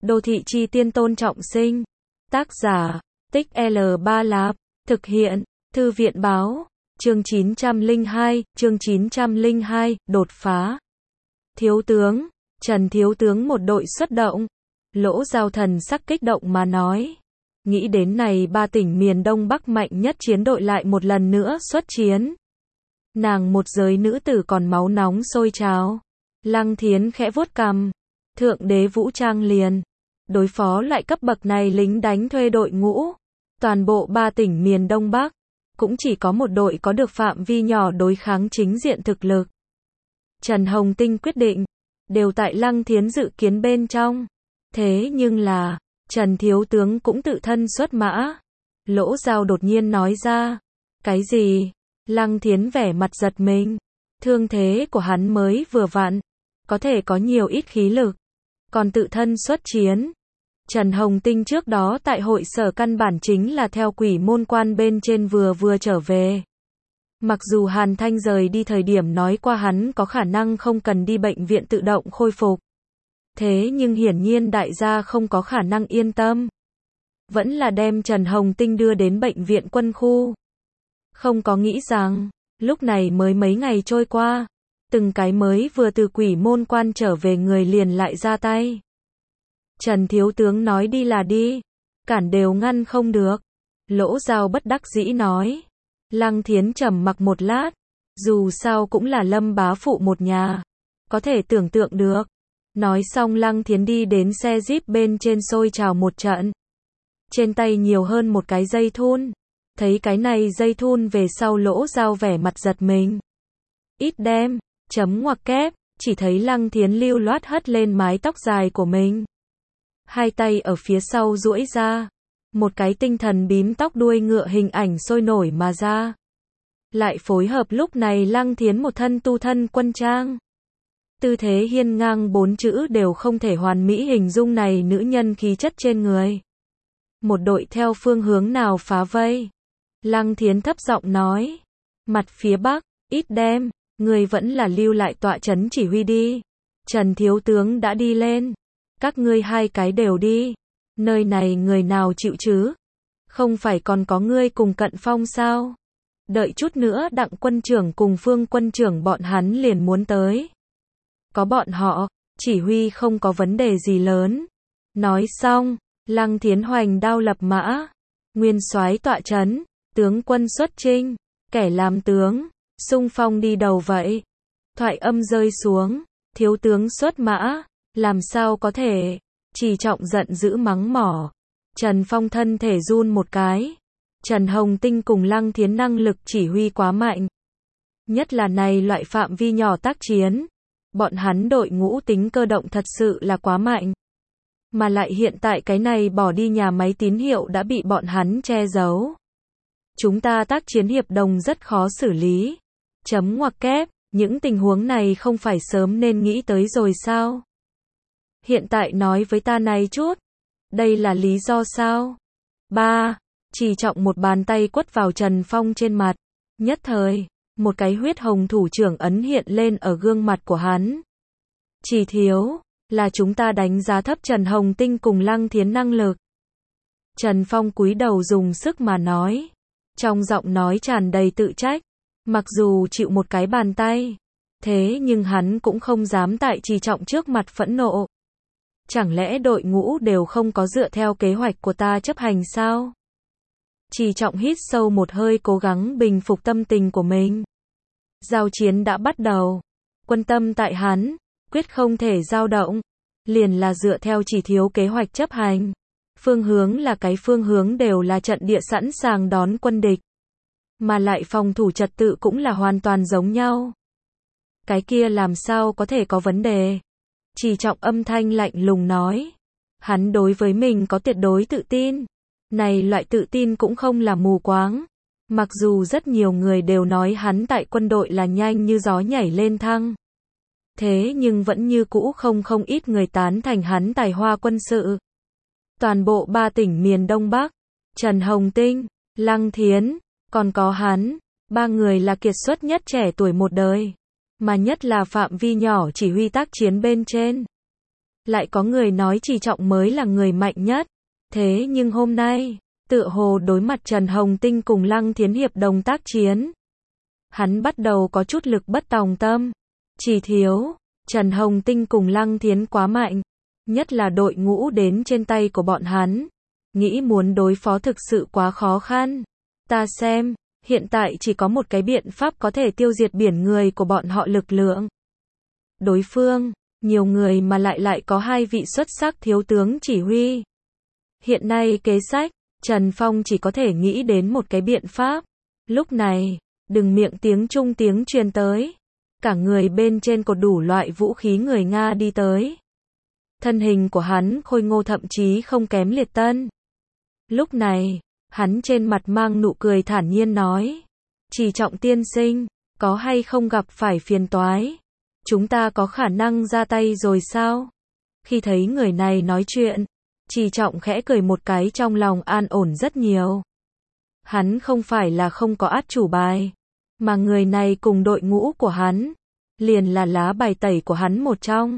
Đô thị chi tiên Tôn Trọng Sinh. Tác giả, Tích L3 Lạp. Thực hiện, Thư viện báo. Chương 902, đột phá. Thiếu tướng, Trần thiếu tướng một đội xuất động. Lỗ Giao thần sắc kích động mà nói. Nghĩ đến này ba tỉnh miền Đông Bắc mạnh nhất chiến đội lại một lần nữa xuất chiến. Nàng một giới nữ tử còn máu nóng sôi trào. Lăng Thiến khẽ vuốt cằm. Thượng đế vũ trang liền. Đối phó lại cấp bậc này lính đánh thuê đội ngũ. Toàn bộ ba tỉnh miền Đông Bắc. Cũng chỉ có một đội có được phạm vi nhỏ đối kháng chính diện thực lực. Trần Hồng Tinh quyết định. Đều tại Lăng Thiến dự kiến bên trong. Thế nhưng là, Trần thiếu tướng cũng tự thân xuất mã. Lỗ Giao đột nhiên nói ra. Cái gì? Lăng Thiến vẻ mặt giật mình. Thương thế của hắn mới vừa vặn. Có thể có nhiều ít khí lực. Còn tự thân xuất chiến. Trần Hồng Tinh trước đó tại hội sở căn bản chính là theo quỷ môn quan bên trên vừa trở về. Mặc dù Hàn Thanh rời đi thời điểm nói qua hắn có khả năng không cần đi bệnh viện tự động khôi phục. Thế nhưng hiển nhiên đại gia không có khả năng yên tâm. Vẫn là đem Trần Hồng Tinh đưa đến bệnh viện quân khu. Không có nghĩ rằng, lúc này mới mấy ngày trôi qua. Từng cái mới vừa từ quỷ môn quan trở về người liền lại ra tay. Trần thiếu tướng nói đi là đi. Cản đều ngăn không được. Lỗ Giao bất đắc dĩ nói. Lăng Thiến trầm mặc một lát. Dù sao cũng là Lâm bá phụ một nhà. Có thể tưởng tượng được. Nói xong Lăng Thiến đi đến xe Jeep bên trên xôi trào một trận. Trên tay nhiều hơn một cái dây thun. Thấy cái này dây thun về sau Lỗ Giao vẻ mặt giật mình. Ít đem, chấm ngoặc kép, chỉ thấy Lăng Thiến lưu loát hất lên mái tóc dài của mình. Hai tay ở phía sau duỗi ra. Một cái tinh thần bím tóc đuôi ngựa hình ảnh sôi nổi mà ra. Lại phối hợp lúc này Lăng Thiến một thân tu thân quân trang. Tư thế hiên ngang bốn chữ đều không thể hoàn mỹ hình dung này nữ nhân khí chất trên người. Một đội theo phương hướng nào phá vây? Lăng Thiến thấp giọng nói. Mặt phía bắc, ít đem, người vẫn là lưu lại tọa trấn chỉ huy đi. Trần thiếu tướng đã đi lên. Các ngươi hai cái đều đi. Nơi này người nào chịu chứ? Không phải còn có ngươi cùng Cận Phong sao? Đợi chút nữa Đặng quân trưởng cùng Phương quân trưởng bọn hắn liền muốn tới. Có bọn họ, chỉ huy không có vấn đề gì lớn. Nói xong, Lăng Thiến hoành đao lập mã. Nguyên soái tọa trấn, tướng quân xuất chinh, kẻ làm tướng, xung phong đi đầu vậy. Thoại âm rơi xuống, thiếu tướng xuất mã, làm sao có thể? Chỉ Trọng giận dữ mắng mỏ. Trần Phong thân thể run một cái. Trần Hồng Tinh cùng Lăng Thiến năng lực chỉ huy quá mạnh. Nhất là này loại phạm vi nhỏ tác chiến. Bọn hắn đội ngũ tính cơ động thật sự là quá mạnh. Mà lại hiện tại cái này bỏ đi nhà máy tín hiệu đã bị bọn hắn che giấu. Chúng ta tác chiến hiệp đồng rất khó xử lý. Chấm ngoặc kép, những tình huống này không phải sớm nên nghĩ tới rồi sao? Hiện tại nói với ta này chút. Đây là lý do sao? 3. Chỉ Trọng một bàn tay quất vào Trần Phong trên mặt. Nhất thời, một cái huyết hồng thủ trưởng ấn hiện lên ở gương mặt của hắn. Chỉ thiếu, là chúng ta đánh giá thấp Trần Hồng Tinh cùng Lăng Thiến năng lực. Trần Phong cúi đầu dùng sức mà nói. Trong giọng nói tràn đầy tự trách. Mặc dù chịu một cái bàn tay. Thế nhưng hắn cũng không dám tại Chỉ Trọng trước mặt phẫn nộ. Chẳng lẽ đội ngũ đều không có dựa theo kế hoạch của ta chấp hành sao? Chỉ Trọng hít sâu một hơi cố gắng bình phục tâm tình của mình. Giao chiến đã bắt đầu. Quân tâm tại hắn, quyết không thể dao động. Liền là dựa theo chỉ thiếu kế hoạch chấp hành. Phương hướng là cái phương hướng đều là trận địa sẵn sàng đón quân địch. Mà lại phòng thủ trật tự cũng là hoàn toàn giống nhau. Cái kia làm sao có thể có vấn đề? Chỉ Trọng âm thanh lạnh lùng nói. Hắn đối với mình có tuyệt đối tự tin. Này loại tự tin cũng không là mù quáng. Mặc dù rất nhiều người đều nói hắn tại quân đội là nhanh như gió nhảy lên thăng. Thế nhưng vẫn như cũ không ít người tán thành hắn tài hoa quân sự. Toàn bộ ba tỉnh miền Đông Bắc, Trần Hồng Tinh, Lăng Thiến, còn có hắn, ba người là kiệt xuất nhất trẻ tuổi một đời. Mà nhất là phạm vi nhỏ chỉ huy tác chiến bên trên. Lại có người nói Trì Trọng mới là người mạnh nhất. Thế nhưng hôm nay, tựa hồ đối mặt Trần Hồng Tinh cùng Lăng Thiến hiệp đồng tác chiến, hắn bắt đầu có chút lực bất tòng tâm. Chỉ thiếu, Trần Hồng Tinh cùng Lăng Thiến quá mạnh, nhất là đội ngũ đến trên tay của bọn hắn. Nghĩ muốn đối phó thực sự quá khó khăn. Ta xem, hiện tại chỉ có một cái biện pháp có thể tiêu diệt biển người của bọn họ lực lượng. Đối phương, nhiều người mà lại có hai vị xuất sắc thiếu tướng chỉ huy. Hiện nay kế sách, Trần Phong chỉ có thể nghĩ đến một cái biện pháp. Lúc này, đừng miệng tiếng Trung tiếng truyền tới. Cả người bên trên cột đủ loại vũ khí người Nga đi tới. Thân hình của hắn khôi ngô thậm chí không kém Liệt Tân. Lúc này, hắn trên mặt mang nụ cười thản nhiên nói. Trì Trọng tiên sinh, có hay không gặp phải phiền toái? Chúng ta có khả năng ra tay rồi sao? Khi thấy người này nói chuyện, Trì Trọng khẽ cười một cái, trong lòng an ổn rất nhiều. Hắn không phải là không có át chủ bài, mà người này cùng đội ngũ của hắn, liền là lá bài tẩy của hắn một trong.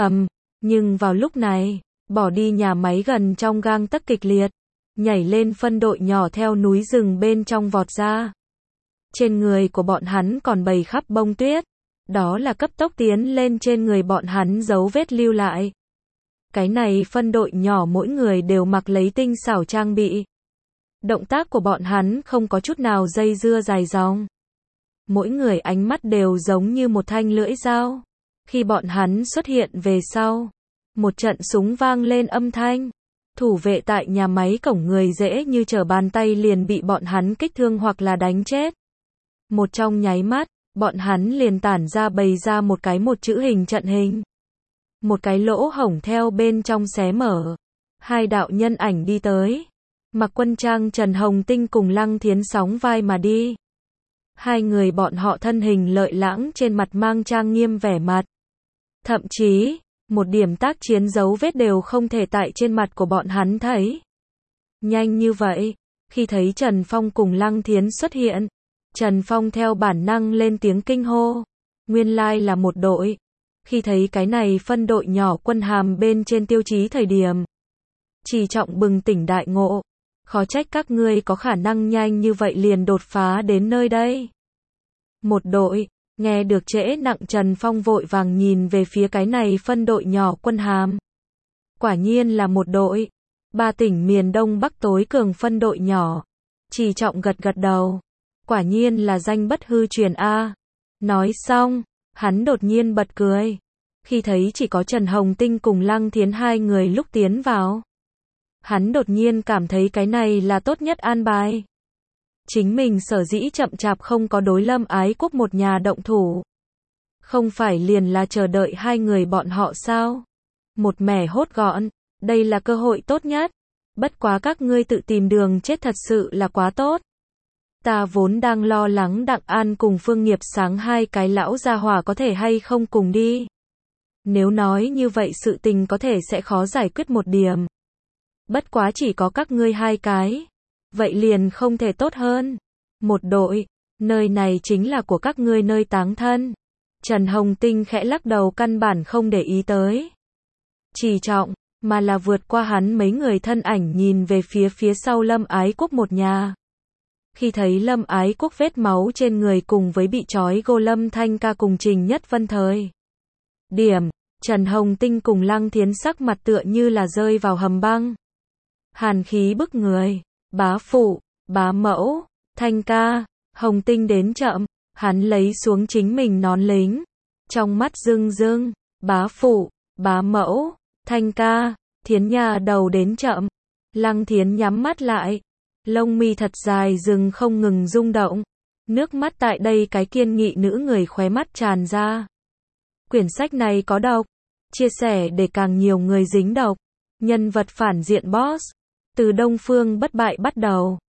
Nhưng vào lúc này, bỏ đi nhà máy gần trong gang tấc kịch liệt, nhảy lên phân đội nhỏ theo núi rừng bên trong vọt ra. Trên người của bọn hắn còn bầy khắp bông tuyết, đó là cấp tốc tiến lên trên người bọn hắn dấu vết lưu lại. Cái này phân đội nhỏ mỗi người đều mặc lấy tinh xảo trang bị. Động tác của bọn hắn không có chút nào dây dưa dài dòng. Mỗi người ánh mắt đều giống như một thanh lưỡi dao. Khi bọn hắn xuất hiện về sau, một trận súng vang lên âm thanh. Thủ vệ tại nhà máy cổng người dễ như trở bàn tay liền bị bọn hắn kích thương hoặc là đánh chết. Một trong nháy mắt, bọn hắn liền tản ra bày ra một chữ hình trận hình. Một cái lỗ hổng theo bên trong xé mở. Hai đạo nhân ảnh đi tới. Mặc quân trang Trần Hồng Tinh cùng Lăng Thiến sóng vai mà đi. Hai người bọn họ thân hình lợi lãng, trên mặt mang trang nghiêm vẻ mặt. Thậm chí, một điểm tác chiến dấu vết đều không thể tại trên mặt của bọn hắn thấy. Nhanh như vậy, khi thấy Trần Phong cùng Lăng Thiến xuất hiện, Trần Phong theo bản năng lên tiếng kinh hô. Nguyên lai là một đội. Khi thấy cái này phân đội nhỏ quân hàm bên trên tiêu chí thời điểm, Trì Trọng bừng tỉnh đại ngộ. Khó trách các ngươi có khả năng nhanh như vậy liền đột phá đến nơi đây. Một đội, nghe được trễ nặng, Trần Phong vội vàng nhìn về phía cái này phân đội nhỏ quân hàm. Quả nhiên là một đội. 3 tỉnh miền Đông Bắc tối cường phân đội nhỏ. Trì Trọng gật gật đầu. Quả nhiên là danh bất hư truyền a. Nói xong, hắn đột nhiên bật cười. Khi thấy chỉ có Trần Hồng Tinh cùng Lăng Thiến hai người lúc tiến vào. Hắn đột nhiên cảm thấy cái này là tốt nhất an bài. Chính mình sở dĩ chậm chạp không có đối Lâm Ái Quốc một nhà động thủ. Không phải liền là chờ đợi hai người bọn họ sao? Một mẻ hốt gọn, đây là cơ hội tốt nhất. Bất quá các ngươi tự tìm đường chết thật sự là quá tốt. Ta vốn đang lo lắng Đặng An cùng Phương Nghiệp Sáng hai cái lão gia hỏa có thể hay không cùng đi. Nếu nói như vậy sự tình có thể sẽ khó giải quyết một điểm. Bất quá chỉ có các ngươi hai cái. Vậy liền không thể tốt hơn. Một đội, nơi này chính là của các ngươi nơi táng thân. Trần Hồng Tinh khẽ lắc đầu, căn bản không để ý tới Trì Trọng, mà là vượt qua hắn mấy người thân ảnh nhìn về phía sau Lâm Ái Quốc một nhà. Khi thấy Lâm Ái Quốc vết máu trên người cùng với bị trói gô Lâm Thanh Ca cùng Trình Nhất Vân thời điểm, Trần Hồng Tinh cùng Lăng Thiến sắc mặt tựa như là rơi vào hầm băng. Hàn khí bức người. Bá phụ, bá mẫu, Thanh Ca, Hồng Tinh đến chậm, hắn lấy xuống chính mình nón lính. Trong mắt rưng rưng, bá phụ, bá mẫu, Thanh Ca, Thiến nhà đầu đến chậm. Lăng Thiến nhắm mắt lại, lông mi thật dài dừng không ngừng rung động. Nước mắt tại đây cái kiên nghị nữ người khóe mắt tràn ra. Quyển sách này có độc, chia sẻ để càng nhiều người dính độc. Nhân vật phản diện boss, từ Đông Phương Bất Bại bắt đầu.